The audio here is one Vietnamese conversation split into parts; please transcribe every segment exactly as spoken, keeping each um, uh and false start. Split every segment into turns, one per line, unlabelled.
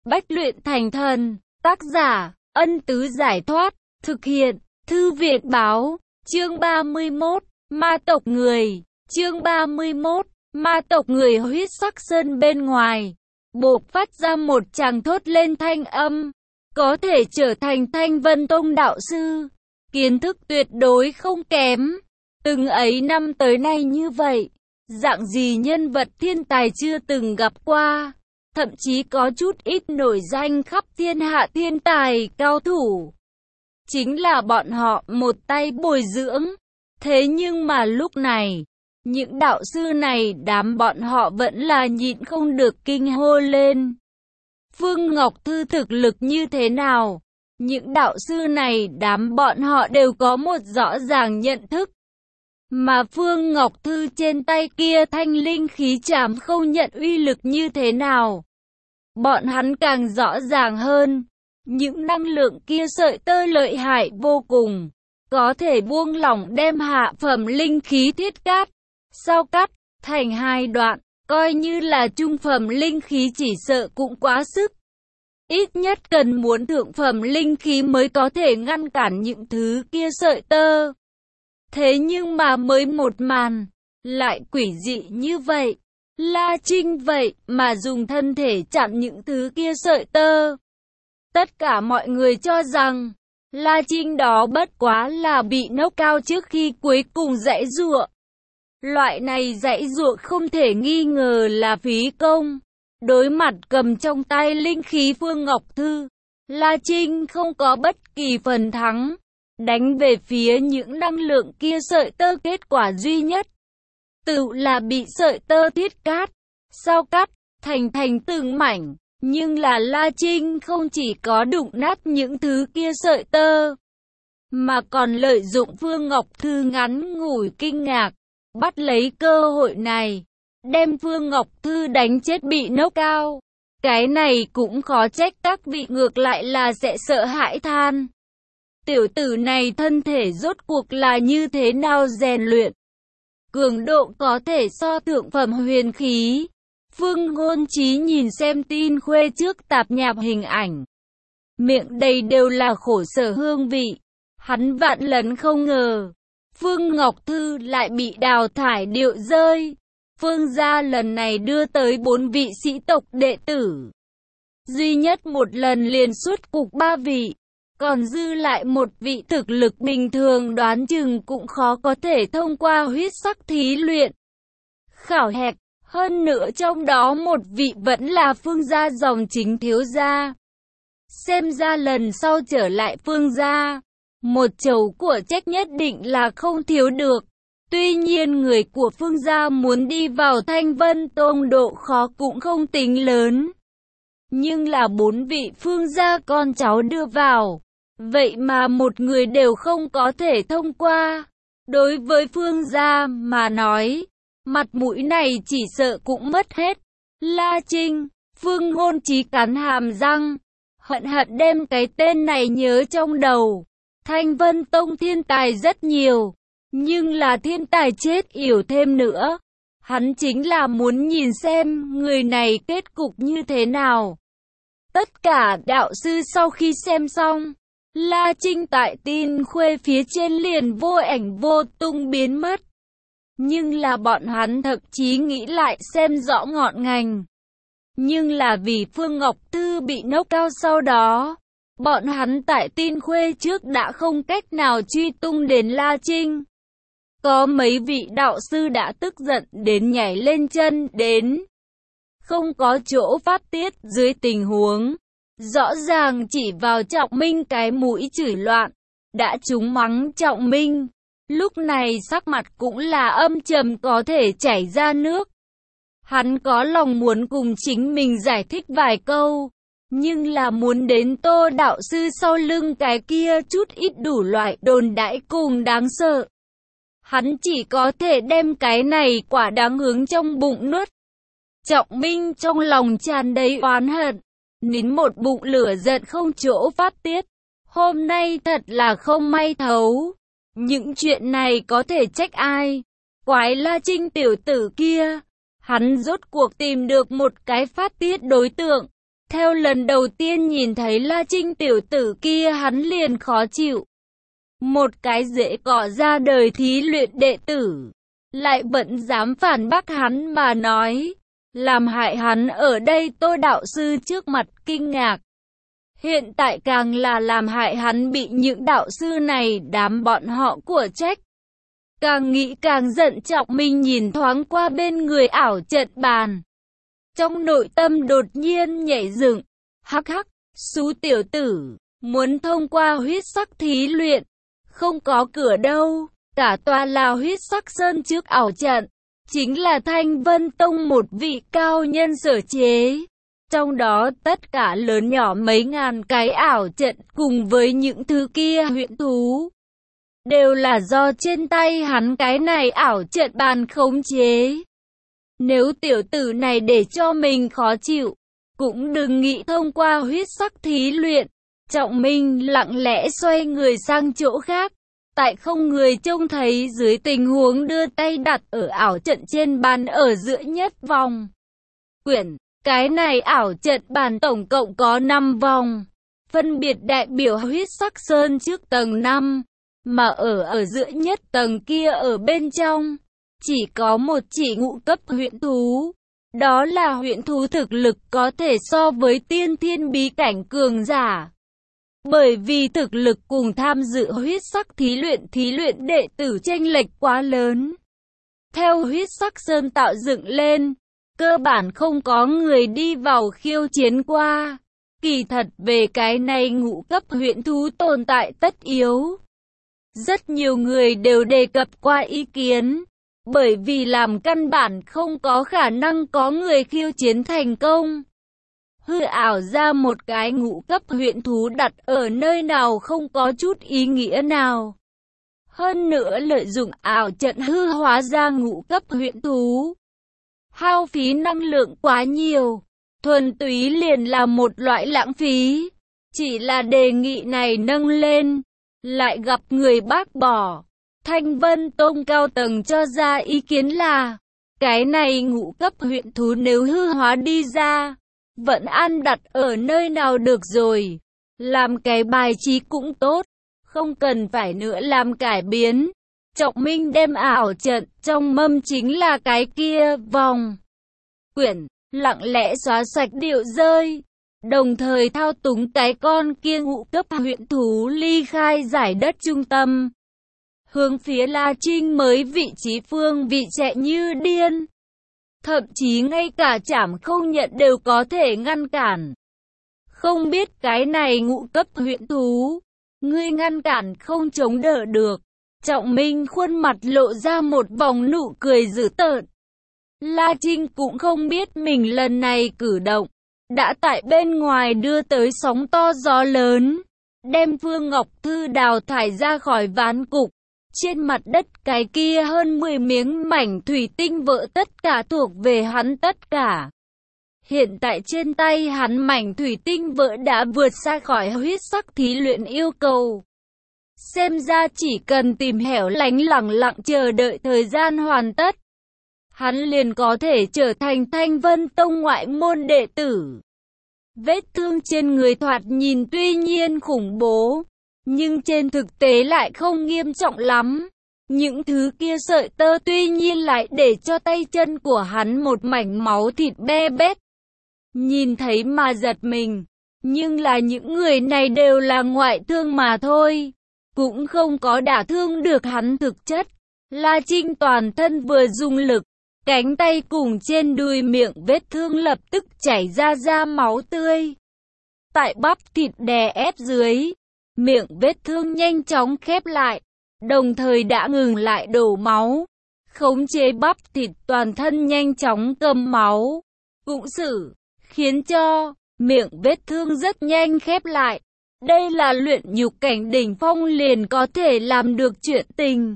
Bách luyện thành thần. Tác giả, Ân Tứ Giải Thoát. Thực hiện, Thư Viện Báo. Chương ba mươi mốt. Ma tộc người. Chương ba mươi mốt. Ma tộc người. Huyết sắc sơn bên ngoài bộc phát ra một tràng thốt lên thanh âm. Có thể trở thành Thanh Vân Tông đạo sư, kiến thức tuyệt đối không kém. Từng ấy năm tới nay như vậy, dạng gì nhân vật thiên tài chưa từng gặp qua. Thậm chí có chút ít nổi danh khắp thiên hạ thiên tài cao thủ, chính là bọn họ một tay bồi dưỡng. Thế nhưng mà lúc này, những đạo sư này đám bọn họ vẫn là nhịn không được kinh hô lên. Phương Ngọc Thư thực lực như thế nào? Những đạo sư này đám bọn họ đều có một rõ ràng nhận thức. Mà Phương Ngọc Thư trên tay kia thanh linh khí trảm không nhận uy lực như thế nào? Bọn hắn càng rõ ràng hơn. Những năng lượng kia sợi tơ lợi hại vô cùng, có thể buông lỏng đem hạ phẩm linh khí thiết cát, sao cắt thành hai đoạn, coi như là trung phẩm linh khí chỉ sợ cũng quá sức. Ít nhất cần muốn thượng phẩm linh khí mới có thể ngăn cản những thứ kia sợi tơ. Thế nhưng mà mới một màn, lại quỷ dị như vậy. La Trinh vậy mà dùng thân thể chặn những thứ kia sợi tơ. Tất cả mọi người cho rằng, La Trinh đó bất quá là bị nốc cao trước khi cuối cùng giãy giụa. Loại này giãy giụa không thể nghi ngờ là phí công. Đối mặt cầm trong tay linh khí Phương Ngọc Thư, La Trinh không có bất kỳ phần thắng. Đánh về phía những năng lượng kia sợi tơ, kết quả duy nhất tự là bị sợi tơ thiết cát, sao cắt thành thành từng mảnh. Nhưng là La Trinh không chỉ có đụng nát những thứ kia sợi tơ, mà còn lợi dụng Phương Ngọc Thư ngắn ngủi kinh ngạc, bắt lấy cơ hội này, đem Phương Ngọc Thư đánh chết bị nốc cao. Cái này cũng khó trách các vị ngược lại là sẽ sợ hãi than. Tiểu tử này thân thể rốt cuộc là như thế nào rèn luyện? Cường độ có thể so thượng phẩm huyền khí. Phương Ngôn Chí nhìn xem tin khuê trước tạp nhạp hình ảnh, miệng đầy đều là khổ sở hương vị. Hắn vạn lần không ngờ, Phương Ngọc Thư lại bị đào thải điệu rơi. Phương gia lần này đưa tới bốn vị sĩ tộc đệ tử, duy nhất một lần liền xuất cục ba vị, còn dư lại một vị thực lực bình thường đoán chừng cũng khó có thể thông qua huyết sắc thí luyện khảo hạch. Hơn nữa trong đó một vị vẫn là Phương gia dòng chính thiếu gia. Xem ra lần sau trở lại Phương gia, một chầu của trách nhất định là không thiếu được. Tuy nhiên người của Phương gia muốn đi vào Thanh Vân Tông độ khó cũng không tính lớn. Nhưng là bốn vị Phương gia con cháu đưa vào, vậy mà một người đều không có thể thông qua. Đối với Phương gia mà nói, mặt mũi này chỉ sợ cũng mất hết. La Trinh, Phương Ngôn Chí cắn hàm răng, hận hận đem cái tên này nhớ trong đầu. Thanh Vân Tông thiên tài rất nhiều, nhưng là thiên tài chết yểu thêm nữa. Hắn chính là muốn nhìn xem người này kết cục như thế nào. Tất cả đạo sư sau khi xem xong, La Trinh tại tin khuê phía trên liền vô ảnh vô tung biến mất. Nhưng là bọn hắn thậm chí nghĩ lại xem rõ ngọn ngành. Nhưng là vì Phương Ngọc Thư bị nốc cao sau đó, bọn hắn tại tin khuê trước đã không cách nào truy tung đến La Trinh. Có mấy vị đạo sư đã tức giận đến nhảy lên chân đến. Không có chỗ phát tiết dưới tình huống, rõ ràng chỉ vào Trọng Minh cái mũi chửi loạn, đã trúng mắng Trọng Minh. Lúc này sắc mặt cũng là âm trầm có thể chảy ra nước. Hắn có lòng muốn cùng chính mình giải thích vài câu, nhưng là muốn đến Tô đạo sư sau lưng cái kia chút ít đủ loại đồn đãi cùng đáng sợ. Hắn chỉ có thể đem cái này quả đáng hướng trong bụng nuốt. Trọng Minh trong lòng tràn đầy oán hận, nín một bụng lửa giận không chỗ phát tiết. Hôm nay thật là không may thấu. Những chuyện này có thể trách ai? Quái La Trinh tiểu tử kia. Hắn rốt cuộc tìm được một cái phát tiết đối tượng. Theo lần đầu tiên nhìn thấy La Trinh tiểu tử kia hắn liền khó chịu. Một cái dễ cọ ra đời thí luyện đệ tử, lại vẫn dám phản bác hắn mà nói, làm hại hắn ở đây Tô đạo sư trước mặt kinh ngạc. Hiện tại càng là làm hại hắn bị những đạo sư này đám bọn họ của trách. Càng nghĩ càng giận, Trọng Minh nhìn thoáng qua bên người ảo trận bàn. Trong nội tâm đột nhiên nhảy dựng, hắc hắc, xú tiểu tử, muốn thông qua huyết sắc thí luyện, không có cửa đâu, cả tòa là huyết sắc sơn trước ảo trận, chính là Thanh Vân Tông một vị cao nhân sở chế. Trong đó tất cả lớn nhỏ mấy ngàn cái ảo trận cùng với những thứ kia huyễn thú, đều là do trên tay hắn cái này ảo trận bàn khống chế. Nếu tiểu tử này để cho mình khó chịu, cũng đừng nghĩ thông qua huyết sắc thí luyện. Trọng Minh lặng lẽ xoay người sang chỗ khác, tại không người trông thấy dưới tình huống đưa tay đặt ở ảo trận trên bàn ở giữa nhất vòng. Quyển, cái này ảo trận bàn tổng cộng có năm vòng, phân biệt đại biểu huyết sắc sơn trước tầng năm, mà ở ở giữa nhất tầng kia ở bên trong, chỉ có một chỉ ngũ cấp huyễn thú. Đó là huyễn thú thực lực có thể so với tiên thiên bí cảnh cường giả. Bởi vì thực lực cùng tham dự huyết sắc thí luyện thí luyện đệ tử chênh lệch quá lớn. Theo huyết sắc sơn tạo dựng lên, cơ bản không có người đi vào khiêu chiến qua. Kỳ thật về cái này ngũ cấp huyễn thú tồn tại tất yếu, rất nhiều người đều đề cập qua ý kiến. Bởi vì làm căn bản không có khả năng có người khiêu chiến thành công. Hư ảo ra một cái ngũ cấp huyễn thú đặt ở nơi nào không có chút ý nghĩa nào. Hơn nữa lợi dụng ảo trận hư hóa ra ngũ cấp huyễn thú, hao phí năng lượng quá nhiều, thuần túy liền là một loại lãng phí. Chỉ là đề nghị này nâng lên, lại gặp người bác bỏ. Thanh Vân Tông cao tầng cho ra ý kiến là, cái này ngũ cấp huyễn thú nếu hư hóa đi ra, vẫn an đặt ở nơi nào được rồi. Làm cái bài trí cũng tốt, không cần phải nữa làm cải biến. Trọng Minh đem ảo trận trong mâm chính là cái kia vòng quyển, lặng lẽ xóa sạch điệu rơi, đồng thời thao túng cái con kia ngũ cấp huyễn thú ly khai giải đất trung tâm, hướng phía La Trinh mới vị trí phương vị chạy như điên. Thậm chí ngay cả trảm không nhận đều có thể ngăn cản. Không biết cái này ngũ cấp huyễn thú, ngươi ngăn cản không chống đỡ được. Trọng Minh khuôn mặt lộ ra một vòng nụ cười dữ tợn. La Trinh cũng không biết mình lần này cử động đã tại bên ngoài đưa tới sóng to gió lớn, đem Phương Ngọc Thư đào thải ra khỏi ván cục. Trên mặt đất cái kia hơn mười miếng mảnh thủy tinh vỡ tất cả thuộc về hắn tất cả. Hiện tại trên tay hắn mảnh thủy tinh vỡ đã vượt xa khỏi huyết sắc thí luyện yêu cầu. Xem ra chỉ cần tìm hẻo lánh lặng lặng chờ đợi thời gian hoàn tất, hắn liền có thể trở thành Thanh Vân Tông ngoại môn đệ tử. Vết thương trên người thoạt nhìn tuy nhiên khủng bố, nhưng trên thực tế lại không nghiêm trọng lắm. Những thứ kia sợi tơ tuy nhiên lại để cho tay chân của hắn một mảnh máu thịt be bét. Nhìn thấy mà giật mình, nhưng là những người này đều là ngoại thương mà thôi, cũng không có đả thương được hắn thực chất. La Trinh toàn thân vừa dùng lực, cánh tay cùng trên đùi miệng vết thương lập tức chảy ra ra máu tươi. Tại bắp thịt đè ép dưới, miệng vết thương nhanh chóng khép lại, đồng thời đã ngừng lại đổ máu, khống chế bắp thịt toàn thân nhanh chóng cầm máu, cũng xử, khiến cho miệng vết thương rất nhanh khép lại. Đây là luyện nhục cảnh đỉnh phong liền có thể làm được chuyện tình.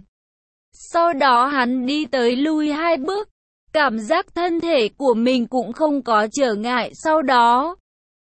Sau đó hắn đi tới lui hai bước, cảm giác thân thể của mình cũng không có trở ngại, sau đó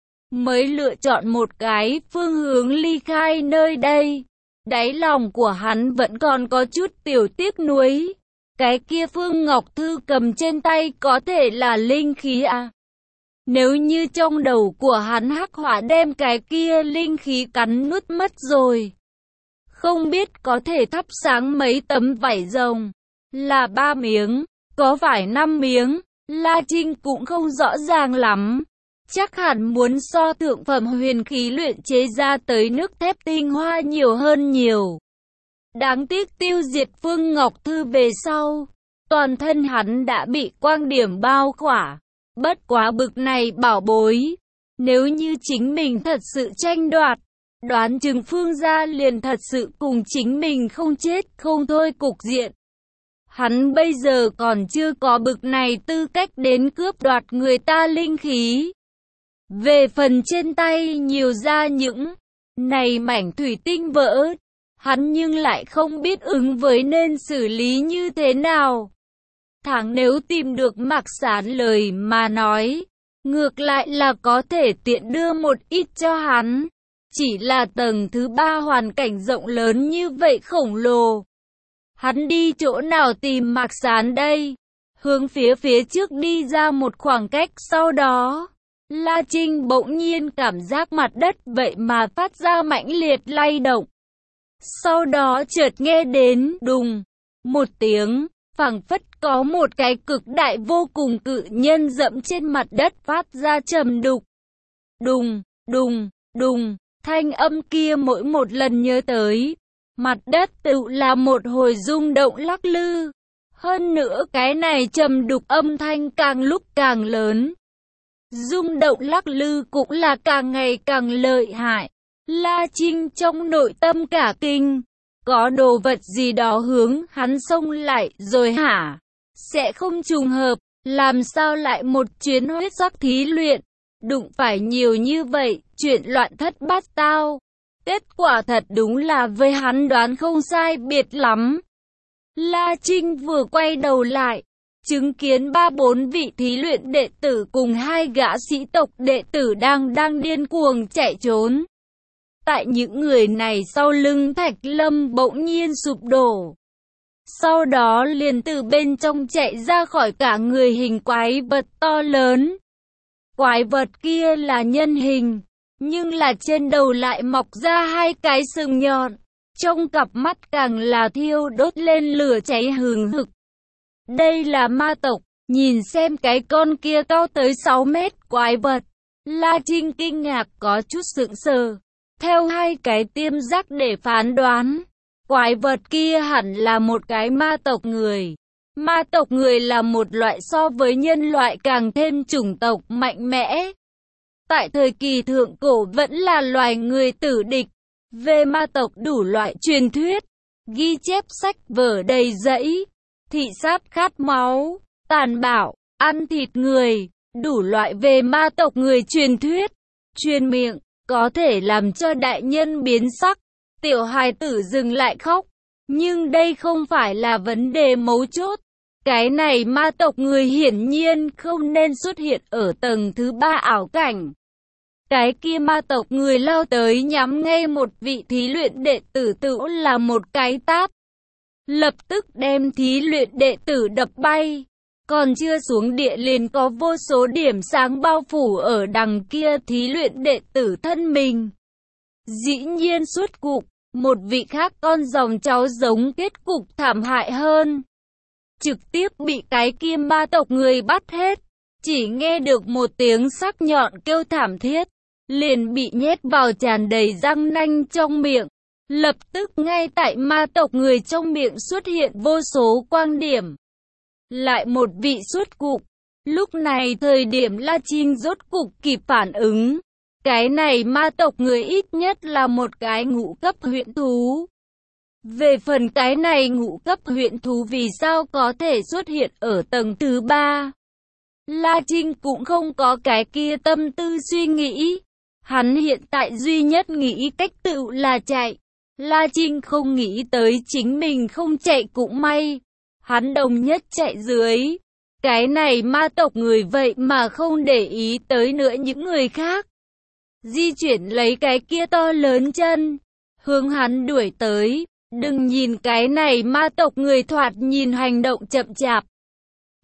mới lựa chọn một cái phương hướng ly khai nơi đây. Đáy lòng của hắn vẫn còn có chút tiểu tiếc nuối. Cái kia Phương Ngọc Thư cầm trên tay có thể là linh khí à? Nếu như trong đầu của hắn hắc hỏa đem cái kia linh khí cắn nuốt mất rồi, không biết có thể thắp sáng mấy tấm vải rồng, là ba miếng, có phải năm miếng, La Trinh cũng không rõ ràng lắm. Chắc hẳn muốn so thượng phẩm huyền khí luyện chế ra tới nước thép tinh hoa nhiều hơn nhiều. Đáng tiếc tiêu diệt Phương Ngọc Thư về sau, toàn thân hắn đã bị quang điểm bao khỏa. Bất quá bực này bảo bối, nếu như chính mình thật sự tranh đoạt, đoán chừng Phương gia liền thật sự cùng chính mình không chết không thôi cục diện. Hắn bây giờ còn chưa có bực này tư cách đến cướp đoạt người ta linh khí. Về phần trên tay nhiều ra những này mảnh thủy tinh vỡ, hắn nhưng lại không biết ứng với nên xử lý như thế nào. Thẳng nếu tìm được Mạc Sán lời mà nói, ngược lại là có thể tiện đưa một ít cho hắn. Chỉ là tầng thứ ba hoàn cảnh rộng lớn như vậy khổng lồ. Hắn đi chỗ nào tìm Mạc Sán đây? Hướng phía phía trước đi ra một khoảng cách, sau đó La Trinh bỗng nhiên cảm giác mặt đất vậy mà phát ra mãnh liệt lay động. Sau đó chợt nghe đến đùng một tiếng, phảng phất có một cái cực đại vô cùng cự nhân dẫm trên mặt đất phát ra trầm đục. Đùng, đùng, đùng, thanh âm kia mỗi một lần nhớ tới, mặt đất tự là một hồi rung động lắc lư. Hơn nữa cái này trầm đục âm thanh càng lúc càng lớn. Rung động lắc lư cũng là càng ngày càng lợi hại. La Trinh trong nội tâm cả kinh. Có đồ vật gì đó hướng hắn xông lại rồi hả? Sẽ không trùng hợp, làm sao lại một chuyến huyết sắc thí luyện, đụng phải nhiều như vậy, chuyện loạn thất bát tao. Kết quả thật đúng là với hắn đoán không sai biệt lắm. La Trinh vừa quay đầu lại, chứng kiến ba bốn vị thí luyện đệ tử cùng hai gã sĩ tộc đệ tử đang đang điên cuồng chạy trốn. Tại những người này sau lưng Thạch Lâm bỗng nhiên sụp đổ. Sau đó liền từ bên trong chạy ra khỏi cả người hình quái vật to lớn. Quái vật kia là nhân hình, nhưng là trên đầu lại mọc ra hai cái sừng nhọn. Trong cặp mắt càng là thiêu đốt lên lửa cháy hừng hực. Đây là ma tộc, nhìn xem cái con kia cao tới sáu mét quái vật. La Trinh kinh ngạc có chút sững sờ. Theo hai cái tiêm giác để phán đoán, quái vật kia hẳn là một cái ma tộc người. Ma tộc người là một loại so với nhân loại càng thêm chủng tộc mạnh mẽ. Tại thời kỳ thượng cổ vẫn là loài người tử địch. Về ma tộc đủ loại truyền thuyết, ghi chép sách vở đầy rẫy, thị sát khát máu, tàn bạo, ăn thịt người, đủ loại về ma tộc người truyền thuyết, truyền miệng, có thể làm cho đại nhân biến sắc, tiểu hài tử dừng lại khóc. Nhưng đây không phải là vấn đề mấu chốt. Cái này ma tộc người hiển nhiên không nên xuất hiện ở tầng thứ ba ảo cảnh. Cái kia ma tộc người lao tới nhắm ngay một vị thí luyện đệ tử tự là một cái tát. Lập tức đem thí luyện đệ tử đập bay. Còn chưa xuống địa liền có vô số điểm sáng bao phủ ở đằng kia thí luyện đệ tử thân mình. Dĩ nhiên suốt cục, một vị khác con dòng cháu giống kết cục thảm hại hơn. Trực tiếp bị cái kia ma tộc người bắt hết. Chỉ nghe được một tiếng sắc nhọn kêu thảm thiết, liền bị nhét vào tràn đầy răng nanh trong miệng. Lập tức ngay tại ma tộc người trong miệng xuất hiện vô số quang điểm. Lại một vị xuất cục. Lúc này thời điểm La Trinh rốt cục kịp phản ứng. Cái này ma tộc người ít nhất là một cái ngũ cấp huyễn thú. Về phần cái này ngũ cấp huyễn thú vì sao có thể xuất hiện ở tầng thứ ba, La Trinh cũng không có cái kia tâm tư suy nghĩ. Hắn hiện tại duy nhất nghĩ cách tự là chạy. La Trinh không nghĩ tới chính mình không chạy cũng may. Hắn đồng nhất chạy dưới. Cái này ma tộc người vậy mà không để ý tới nữa những người khác. Di chuyển lấy cái kia to lớn chân, hướng hắn đuổi tới. Đừng nhìn cái này ma tộc người thoạt nhìn hành động chậm chạp.